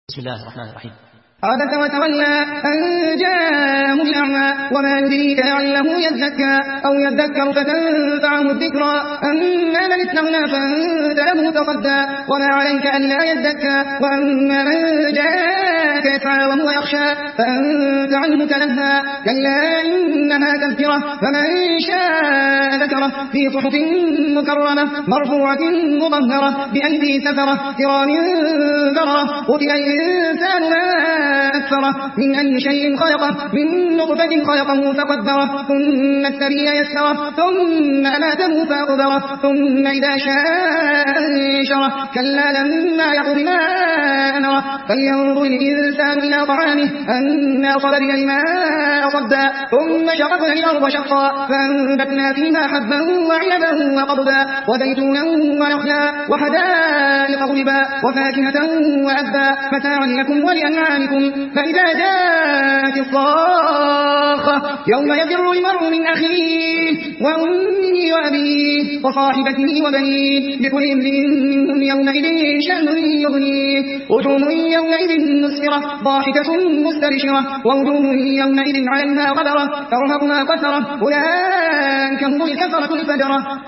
بسم الله الرحمن الرحيم. عبس وتولى أن جاءه الأعمى وما يدريك لعله يزكى أو يذكر فتنفعه الذكرى أما من استغنى فأنت له تصدى وما عليك ألا يزكى وأما من جاءك يسعى وهو يخشى فأنت عنه تلهى كلا إنها تذكرة فمن شاء ذكره في صحف مكرمة مرفوعة مطهرة بأيدي سفرة كرام بررة قتل الإنسان ما أكثره من أي شيء خلقه من نطفة خلقه فقدره ثم السبيل يسره ثم أماته فأقبره ثم إذا شاء أنشره كلا لما يقض ما أمره فلينظر الإنسان إلى طعامه أنا صببنا الماء صبا ثم شققنا الأرض شقا فأنبتنا فيها حبا وعنبا وقضبا وزيتونا ونخلا وحدائق غلبا وفاكهة وأبا متاعا لكم ولأنعامكم فإذا جاءت الصاخة يوم يفر المرء من أخيه وأمه وأبيه وصاحبته وبنيه لكل امرئ منهم يومئذ شأن يغنيه وجوه يومئذ مسفرة ضاحكة مستبشرة ووجوه يومئذ عليها غبرة ترهقها قترة أولئك هم الكفرة الفجرة.